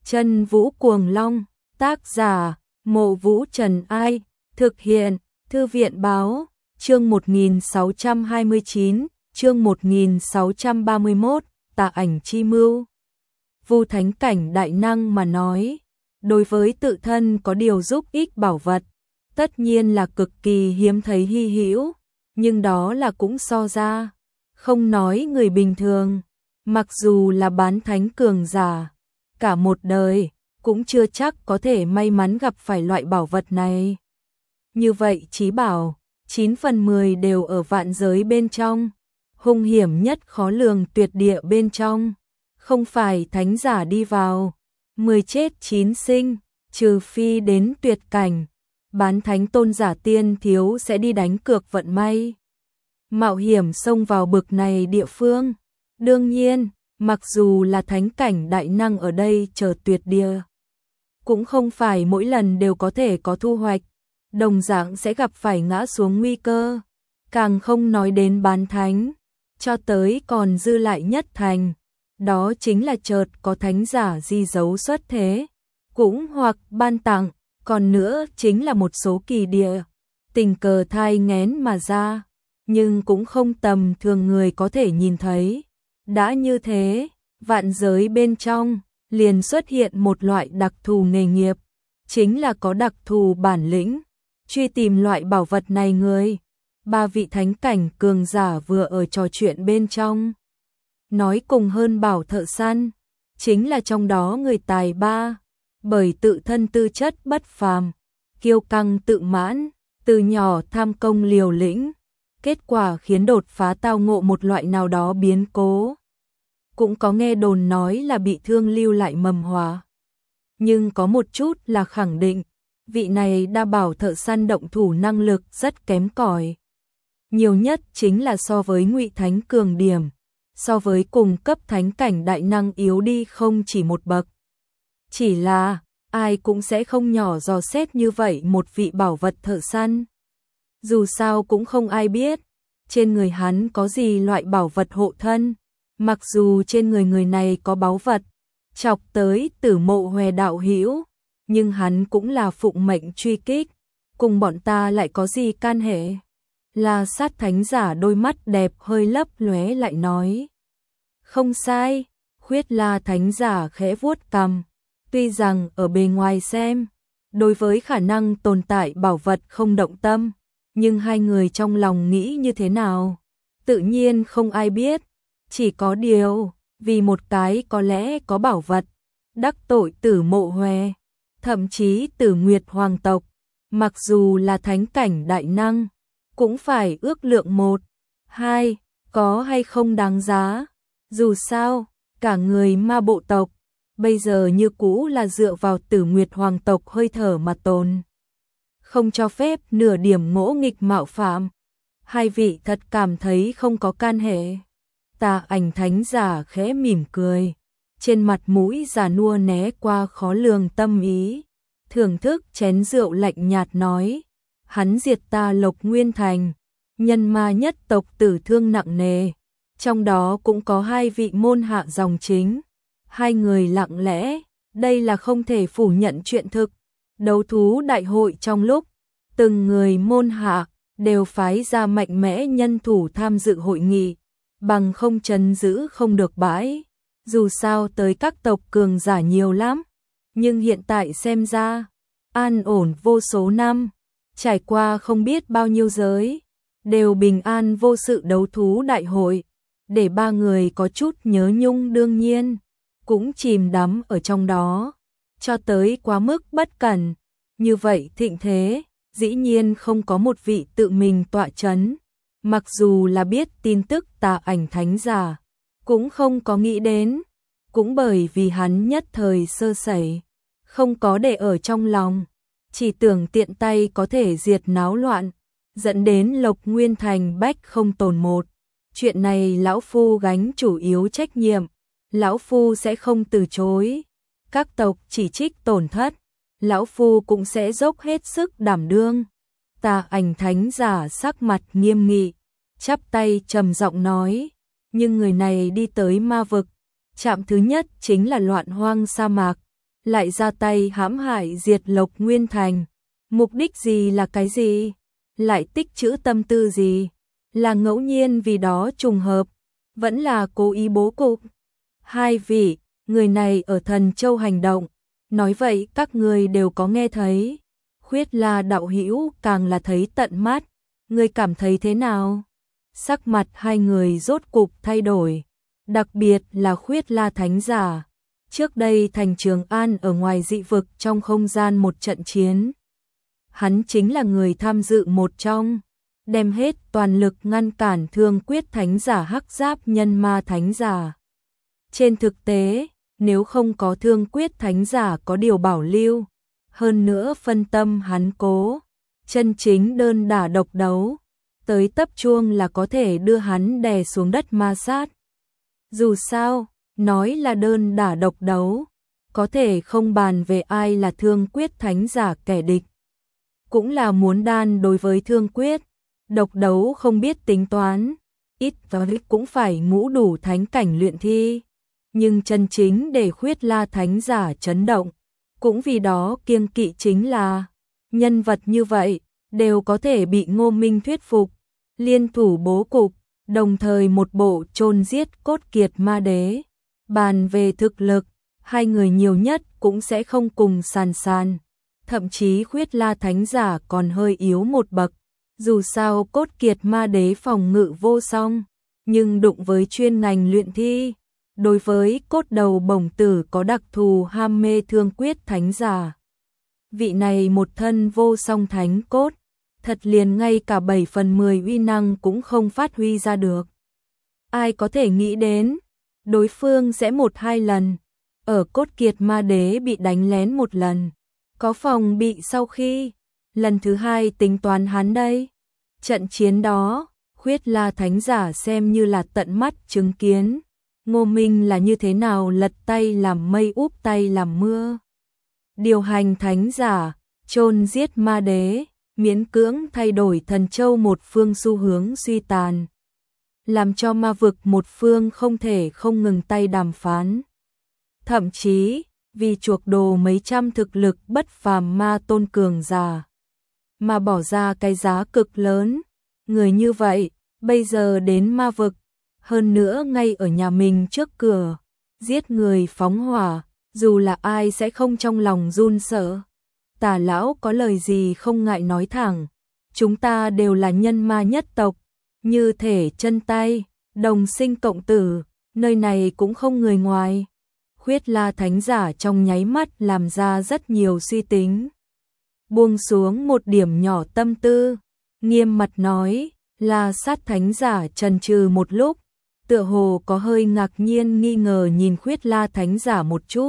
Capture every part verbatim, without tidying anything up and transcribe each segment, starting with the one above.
Chân Vũ Cuồng Long, tác giả, Mộ Vũ Trần Ai, thực hiện, Thư viện Báo, chương một nghìn sáu trăm hai mươi chín, chương một nghìn sáu trăm ba mươi mốt, Tà Ảnh Chi Mưu. Vu thánh cảnh đại năng mà nói, đối với tự thân có điều giúp ích bảo vật, tất nhiên là cực kỳ hiếm thấy hy hữu, nhưng đó là cũng so ra, không nói người bình thường, mặc dù là bán thánh cường giả, cả một đời, cũng chưa chắc có thể may mắn gặp phải loại bảo vật này. Như vậy chí bảo, chín phần mười đều ở vạn giới bên trong, hung hiểm nhất khó lường tuyệt địa bên trong, không phải thánh giả đi vào, mười chết chín sinh, trừ phi đến tuyệt cảnh, bán thánh tôn giả tiên thiếu sẽ đi đánh cược vận may. Mạo hiểm xông vào bực này địa phương, đương nhiên, mặc dù là thánh cảnh đại năng ở đây chờ tuyệt địa, cũng không phải mỗi lần đều có thể có thu hoạch, đồng dạng sẽ gặp phải ngã xuống nguy cơ, càng không nói đến bán thánh, cho tới còn dư lại nhất thành, đó chính là chợt có thánh giả di dấu xuất thế, cũng hoặc ban tặng, còn nữa chính là một số kỳ địa, tình cờ thai nghén mà ra, nhưng cũng không tầm thường người có thể nhìn thấy. Đã như thế, vạn giới bên trong, liền xuất hiện một loại đặc thù nghề nghiệp, chính là có đặc thù bản lĩnh, truy tìm loại bảo vật này người. Ba vị thánh cảnh cường giả vừa ở trò chuyện bên trong. Nói cùng hơn bảo thợ săn, chính là trong đó người tài ba, bởi tự thân tư chất bất phàm, kiêu căng tự mãn, từ nhỏ tham công liều lĩnh, kết quả khiến đột phá tao ngộ một loại nào đó biến cố. Cũng có nghe đồn nói là bị thương lưu lại mầm họa. Nhưng có một chút là khẳng định, vị này đa bảo thợ săn động thủ năng lực rất kém cỏi. Nhiều nhất chính là so với Ngụy Thánh cường điểm, so với cùng cấp thánh cảnh đại năng yếu đi không chỉ một bậc. Chỉ là, ai cũng sẽ không nhỏ dò xét như vậy một vị bảo vật thợ săn. Dù sao cũng không ai biết, trên người hắn có gì loại bảo vật hộ thân, mặc dù trên người người này có báu vật, chọc tới Tử Mộ Hòe đạo hữu, nhưng hắn cũng là phụng mệnh truy kích, cùng bọn ta lại có gì can hệ. Là sát thánh giả đôi mắt đẹp hơi lấp lóe lại nói. Không sai, Khuyết La thánh giả khẽ vuốt cằm, tuy rằng ở bề ngoài xem, đối với khả năng tồn tại bảo vật không động tâm, nhưng hai người trong lòng nghĩ như thế nào, tự nhiên không ai biết, chỉ có điều, vì một cái có lẽ có bảo vật, đắc tội Tử Mộ Hòe, thậm chí Tử Nguyệt hoàng tộc, mặc dù là thánh cảnh đại năng, cũng phải ước lượng một, hai, có hay không đáng giá. Dù sao, cả người ma bộ tộc, bây giờ như cũ là dựa vào Tử Nguyệt hoàng tộc hơi thở mà tồn. Không cho phép nửa điểm ngỗ nghịch mạo phạm. Hai vị thật cảm thấy không có can hệ. Tà Ảnh thánh giả khẽ mỉm cười, trên mặt mũi già nua né qua khó lường tâm ý, thưởng thức chén rượu lạnh nhạt nói. Hắn diệt ta Lộc Nguyên Thành, nhân ma nhất tộc tử thương nặng nề, trong đó cũng có hai vị môn hạ dòng chính, hai người lặng lẽ, đây là không thể phủ nhận chuyện thực. Đấu thú đại hội trong lúc, từng người môn hạ đều phái ra mạnh mẽ nhân thủ tham dự hội nghị, bằng không trấn giữ không được bãi, dù sao tới các tộc cường giả nhiều lắm, nhưng hiện tại xem ra, an ổn vô số năm. Trải qua không biết bao nhiêu giới, đều bình an vô sự đấu thú đại hội, để ba người có chút nhớ nhung đương nhiên, cũng chìm đắm ở trong đó, cho tới quá mức bất cẩn. Như vậy thịnh thế, dĩ nhiên không có một vị tự mình tọa chấn, mặc dù là biết tin tức Tà Ảnh thánh giả, cũng không có nghĩ đến, cũng bởi vì hắn nhất thời sơ sẩy, không có để ở trong lòng. Chỉ tưởng tiện tay có thể diệt náo loạn, dẫn đến Lộc Nguyên Thành bách không tồn một. Chuyện này lão phu gánh chủ yếu trách nhiệm, lão phu sẽ không từ chối. Các tộc chỉ trích tổn thất, lão phu cũng sẽ dốc hết sức đảm đương. Tà Ảnh thánh giả sắc mặt nghiêm nghị, chắp tay trầm giọng nói, nhưng người này đi tới ma vực, chạm thứ nhất chính là loạn hoang sa mạc, lại ra tay hãm hại diệt Lộc Nguyên Thành. Mục đích gì là cái gì? Lại tích trữ tâm tư gì? Là ngẫu nhiên vì đó trùng hợp, vẫn là cố ý bố cục? Hai vị, người này ở Thần Châu hành động, nói vậy các người đều có nghe thấy. Khuyết La đạo hữu càng là thấy tận mắt, người cảm thấy thế nào? Sắc mặt hai người rốt cục thay đổi, đặc biệt là Khuyết La thánh giả. Trước đây thành Trường An ở ngoài dị vực trong không gian một trận chiến, hắn chính là người tham dự một trong, đem hết toàn lực ngăn cản Thương Quyết thánh giả hắc giáp nhân ma thánh giả. Trên thực tế, nếu không có Thương Quyết thánh giả có điều bảo lưu, hơn nữa phân tâm hắn cố, chân chính đơn đả độc đấu, tới tấp chuông là có thể đưa hắn đè xuống đất ma sát. Dù sao, nói là đơn đả độc đấu, có thể không bàn về ai là Thương Quyết thánh giả kẻ địch. Cũng là muốn đan đối với Thương Quyết, độc đấu không biết tính toán, ít và ít cũng phải ngũ đủ thánh cảnh luyện thi. Nhưng chân chính để Khuyết La thánh giả chấn động, cũng vì đó kiêng kỵ chính là, nhân vật như vậy, đều có thể bị Ngô Minh thuyết phục, liên thủ bố cục, đồng thời một bộ chôn giết cốt kiệt ma đế. Bàn về thực lực, hai người nhiều nhất cũng sẽ không cùng sàn sàn. Thậm chí Khuyết La thánh giả còn hơi yếu một bậc. Dù sao cốt kiệt ma đế phòng ngự vô song, nhưng đụng với chuyên ngành luyện thi, đối với cốt đầu bổng tử có đặc thù ham mê Thương Quyết thánh giả. Vị này một thân vô song thánh cốt, thật liền ngay cả bảy phần mười uy năng cũng không phát huy ra được. Ai có thể nghĩ đến, đối phương sẽ một hai lần, ở cốt kiệt ma đế bị đánh lén một lần, có phòng bị sau khi, lần thứ hai tính toán hắn đây. Trận chiến đó, Khuyết La thánh giả xem như là tận mắt chứng kiến, Ngô Minh là như thế nào lật tay làm mây úp tay làm mưa. Điều hành thánh giả, chôn giết ma đế, miễn cưỡng thay đổi Thần Châu một phương xu hướng suy tàn, làm cho ma vực một phương không thể không ngừng tay đàm phán. Thậm chí, vì chuộc đồ mấy trăm thực lực bất phàm ma tôn cường giả, mà bỏ ra cái giá cực lớn. Người như vậy, bây giờ đến ma vực, hơn nữa ngay ở nhà mình trước cửa, giết người phóng hỏa, dù là ai sẽ không trong lòng run sợ. Tả lão có lời gì không ngại nói thẳng, chúng ta đều là nhân ma nhất tộc, như thể chân tay, đồng sinh cộng tử, nơi này cũng không người ngoài. Khuyết La thánh giả trong nháy mắt làm ra rất nhiều suy tính, buông xuống một điểm nhỏ tâm tư, nghiêm mặt nói. La Sát thánh giả chần chừ một lúc, tựa hồ có hơi ngạc nhiên nghi ngờ nhìn Khuyết La thánh giả một chút.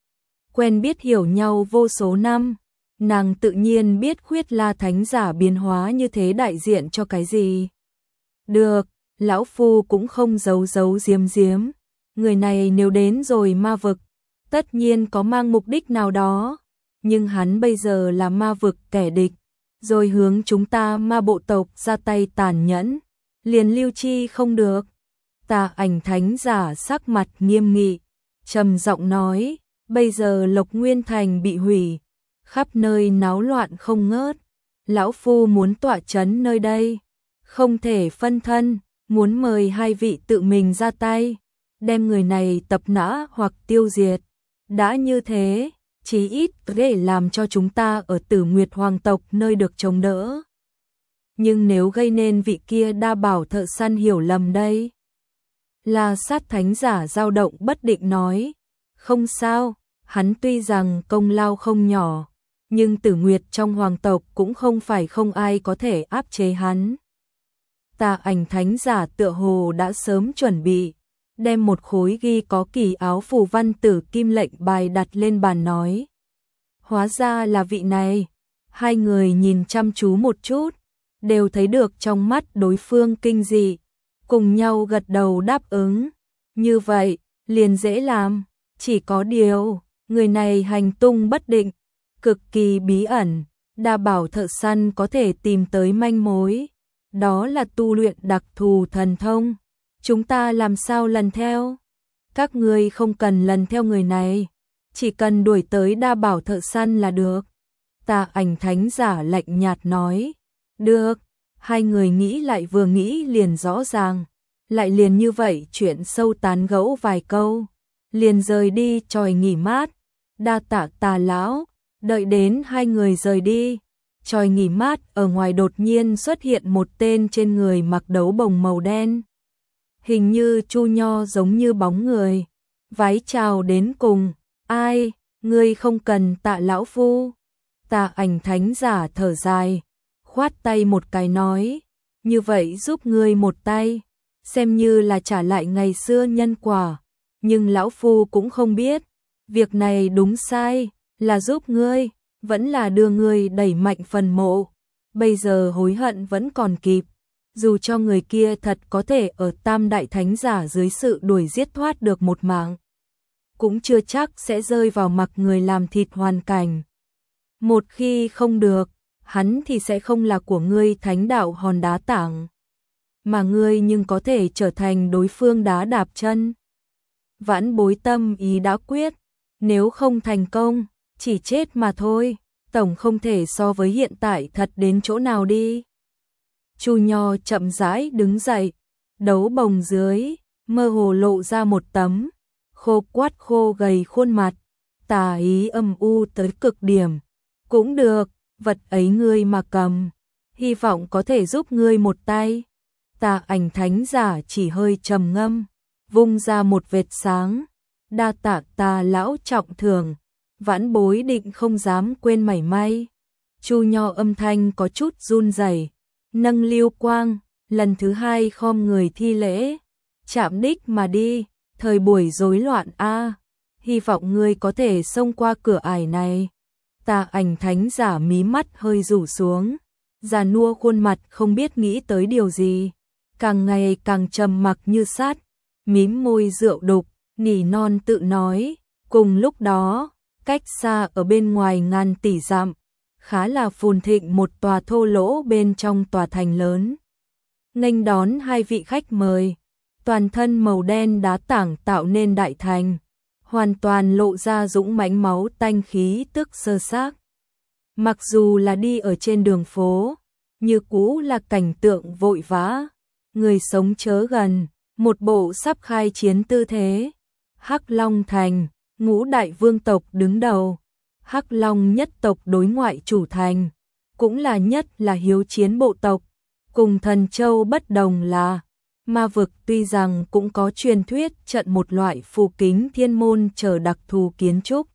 Quen biết hiểu nhau vô số năm, nàng tự nhiên biết Khuyết La thánh giả biến hóa như thế đại diện cho cái gì. Được, lão phu cũng không giấu giấu giếm giếm, người này nếu đến rồi ma vực, tất nhiên có mang mục đích nào đó, nhưng hắn bây giờ là ma vực kẻ địch, rồi hướng chúng ta ma bộ tộc ra tay tàn nhẫn, liền lưu chi không được. Tà Ảnh thánh giả sắc mặt nghiêm nghị, trầm giọng nói, bây giờ Lộc Nguyên Thành bị hủy, khắp nơi náo loạn không ngớt, lão phu muốn tọa chấn nơi đây, không thể phân thân, muốn mời hai vị tự mình ra tay, đem người này tập nã hoặc tiêu diệt. Đã như thế, chí ít để làm cho chúng ta ở Tử Nguyệt Hoàng tộc nơi được chống đỡ. Nhưng nếu gây nên vị kia đa bảo thợ săn hiểu lầm đây? La Sát thánh giả dao động bất định nói, không sao, hắn tuy rằng công lao không nhỏ, nhưng Tử Nguyệt trong hoàng tộc cũng không phải không ai có thể áp chế hắn. Tà Ảnh thánh giả tựa hồ đã sớm chuẩn bị, đem một khối ghi có kỳ áo phù văn tử kim lệnh bài đặt lên bàn nói. Hóa ra là vị này. Hai người nhìn chăm chú một chút, đều thấy được trong mắt đối phương kinh dị, cùng nhau gật đầu đáp ứng. Như vậy, liền dễ làm, chỉ có điều, người này hành tung bất định, cực kỳ bí ẩn, đa bảo thợ săn có thể tìm tới manh mối, đó là tu luyện đặc thù thần thông. Chúng ta làm sao lần theo? Các ngươi không cần lần theo người này, chỉ cần đuổi tới Đa Bảo thợ săn là được. Tà Ảnh Thánh Giả lạnh nhạt nói, được, hai người nghĩ lại vừa nghĩ liền rõ ràng, lại liền như vậy chuyện sâu tán gẫu vài câu, liền rời đi chòi nghỉ mát. Đa tạ Tà lão. Đợi đến hai người rời đi, chòi nghỉ mát ở ngoài đột nhiên xuất hiện một tên trên người mặc đấu bồng màu đen. Hình như Chu Nho giống như bóng người, vái chào đến cùng, ai, ngươi không cần tạ lão phu. Tà Ảnh Thánh Giả thở dài, khoát tay một cái nói, như vậy giúp ngươi một tay, xem như là trả lại ngày xưa nhân quả, nhưng lão phu cũng không biết, việc này đúng sai, là giúp ngươi, vẫn là đưa ngươi đẩy mạnh phần mộ, bây giờ hối hận vẫn còn kịp, dù cho người kia thật có thể ở Tam Đại Thánh Giả dưới sự đuổi giết thoát được một mạng, cũng chưa chắc sẽ rơi vào mặc người làm thịt hoàn cảnh. Một khi không được, hắn thì sẽ không là của ngươi thánh đạo hòn đá tảng, mà ngươi nhưng có thể trở thành đối phương đá đạp chân. Vãn Bối tâm ý đã quyết, nếu không thành công, chỉ chết mà thôi, tổng không thể so với hiện tại thật đến chỗ nào đi. Chu Nho chậm rãi đứng dậy, đấu bồng dưới, mơ hồ lộ ra một tấm, khô quắt khô gầy khuôn mặt, tà ý âm u tới cực điểm. Cũng được, vật ấy ngươi mà cầm, hy vọng có thể giúp ngươi một tay. Tà Ảnh Thánh Giả chỉ hơi trầm ngâm, vung ra một vệt sáng, đa tạ Tà lão trọng thưởng, Vãn Bối định không dám quên mảy may. Chu Nho âm thanh có chút run rẩy, nâng lưu quang, lần thứ hai khom người thi lễ, chạm đích mà đi, thời buổi rối loạn a, hy vọng ngươi có thể xông qua cửa ải này. Tà Ảnh Thánh Giả mí mắt hơi rủ xuống, già nua khuôn mặt không biết nghĩ tới điều gì, càng ngày càng trầm mặc như sắt, mím môi rượu đục, nỉ non tự nói. Cùng lúc đó, cách xa ở bên ngoài ngàn tỷ dặm, khá là phồn thịnh một tòa thô lỗ bên trong tòa thành lớn. Nghênh đón hai vị khách mời, toàn thân màu đen đá tảng tạo nên đại thành, hoàn toàn lộ ra dũng mãnh máu tanh khí tức sơ xác. Mặc dù là đi ở trên đường phố, như cũ là cảnh tượng vội vã, người sống chớ gần, một bộ sắp khai chiến tư thế. Hắc Long Thành, ngũ đại vương tộc đứng đầu, Hắc Long nhất tộc đối ngoại chủ thành, cũng là nhất là hiếu chiến bộ tộc, cùng Thần Châu bất đồng là ma vực, tuy rằng cũng có truyền thuyết trận một loại phù kính thiên môn chờ đặc thù kiến trúc.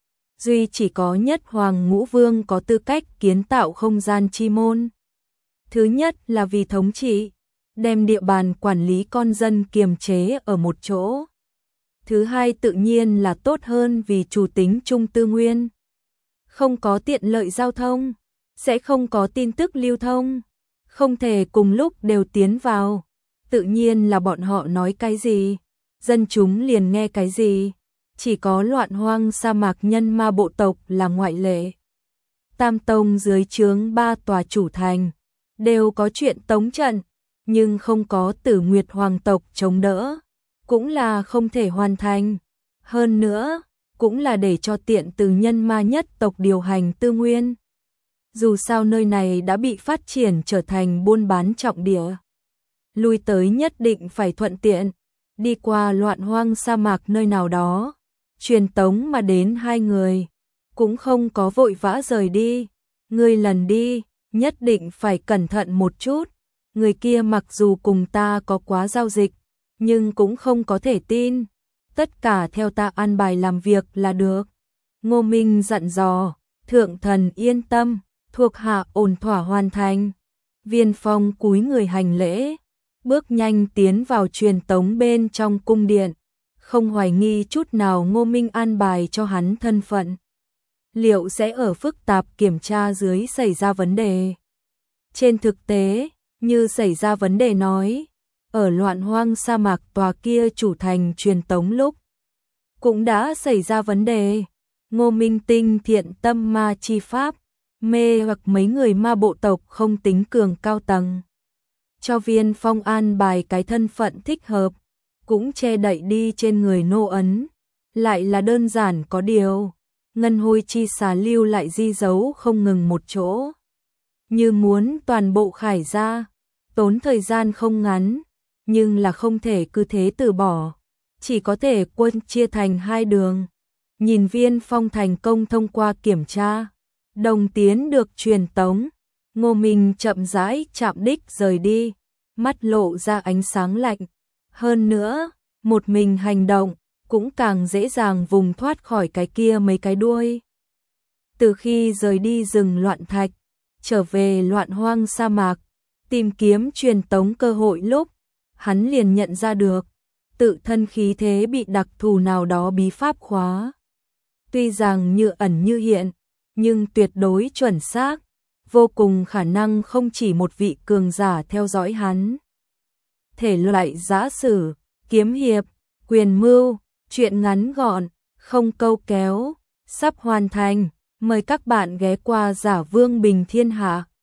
Duy chỉ có nhất Hoàng Ngũ Vương có tư cách kiến tạo không gian chi môn. Thứ nhất là vì thống trị, đem địa bàn quản lý con dân kiềm chế ở một chỗ. Thứ hai tự nhiên là tốt hơn vì chủ tính chung tư nguyên. Không có tiện lợi giao thông, sẽ không có tin tức lưu thông, không thể cùng lúc đều tiến vào. Tự nhiên là bọn họ nói cái gì, dân chúng liền nghe cái gì. Chỉ có Loạn Hoang sa mạc nhân ma bộ tộc là ngoại lệ. Tam tông dưới trướng ba tòa chủ thành, đều có chuyện tống trận, nhưng không có Tử Nguyệt Hoàng tộc chống đỡ, cũng là không thể hoàn thành. Hơn nữa, cũng là để cho tiện từ nhân ma nhất tộc điều hành tư nguyên. Dù sao nơi này đã bị phát triển trở thành buôn bán trọng địa, lui tới nhất định phải thuận tiện, đi qua Loạn Hoang sa mạc nơi nào đó, truyền tống mà đến hai người, cũng không có vội vã rời đi. Ngươi lần đi, nhất định phải cẩn thận một chút, người kia mặc dù cùng ta có quá giao dịch, nhưng cũng không có thể tin, tất cả theo ta an bài làm việc là được. Ngô Minh dặn dò, thượng thần yên tâm, thuộc hạ ổn thỏa hoàn thành. Viên Phong cúi người hành lễ, bước nhanh tiến vào truyền tống bên trong cung điện, không hoài nghi chút nào Ngô Minh an bài cho hắn thân phận. Liệu sẽ ở phức tạp kiểm tra dưới xảy ra vấn đề? Trên thực tế, như xảy ra vấn đề nói, ở Loạn Hoang sa mạc tòa kia chủ thành truyền tống lúc, cũng đã xảy ra vấn đề. Ngô Minh tinh thiện tâm ma chi pháp, mê hoặc mấy người ma bộ tộc không tính cường cao tầng. Cho Viên Phong an bài cái thân phận thích hợp, cũng che đậy đi trên người nô ấn, lại là đơn giản có điều, ngân hôi chi xà lưu lại di dấu không ngừng một chỗ. Như muốn toàn bộ khải ra, tốn thời gian không ngắn, nhưng là không thể cứ thế từ bỏ, chỉ có thể quân chia thành hai đường. Nhìn Viên Phong thành công thông qua kiểm tra, đồng tiến được truyền tống, Ngô Minh chậm rãi chạm đích rời đi, mắt lộ ra ánh sáng lạnh. Hơn nữa, một mình hành động, cũng càng dễ dàng vùng thoát khỏi cái kia mấy cái đuôi. Từ khi rời đi rừng loạn thạch, trở về loạn hoang sa mạc, tìm kiếm truyền tống cơ hội lúc, hắn liền nhận ra được, tự thân khí thế bị đặc thù nào đó bí pháp khóa. Tuy rằng như ẩn như hiện, nhưng tuyệt đối chuẩn xác, vô cùng khả năng không chỉ một vị cường giả theo dõi hắn. Thể loại giã sử, kiếm hiệp, quyền mưu, truyện ngắn gọn, không câu kéo, sắp hoàn thành, mời các bạn ghé qua Giả Vương Bình Thiên Hạ.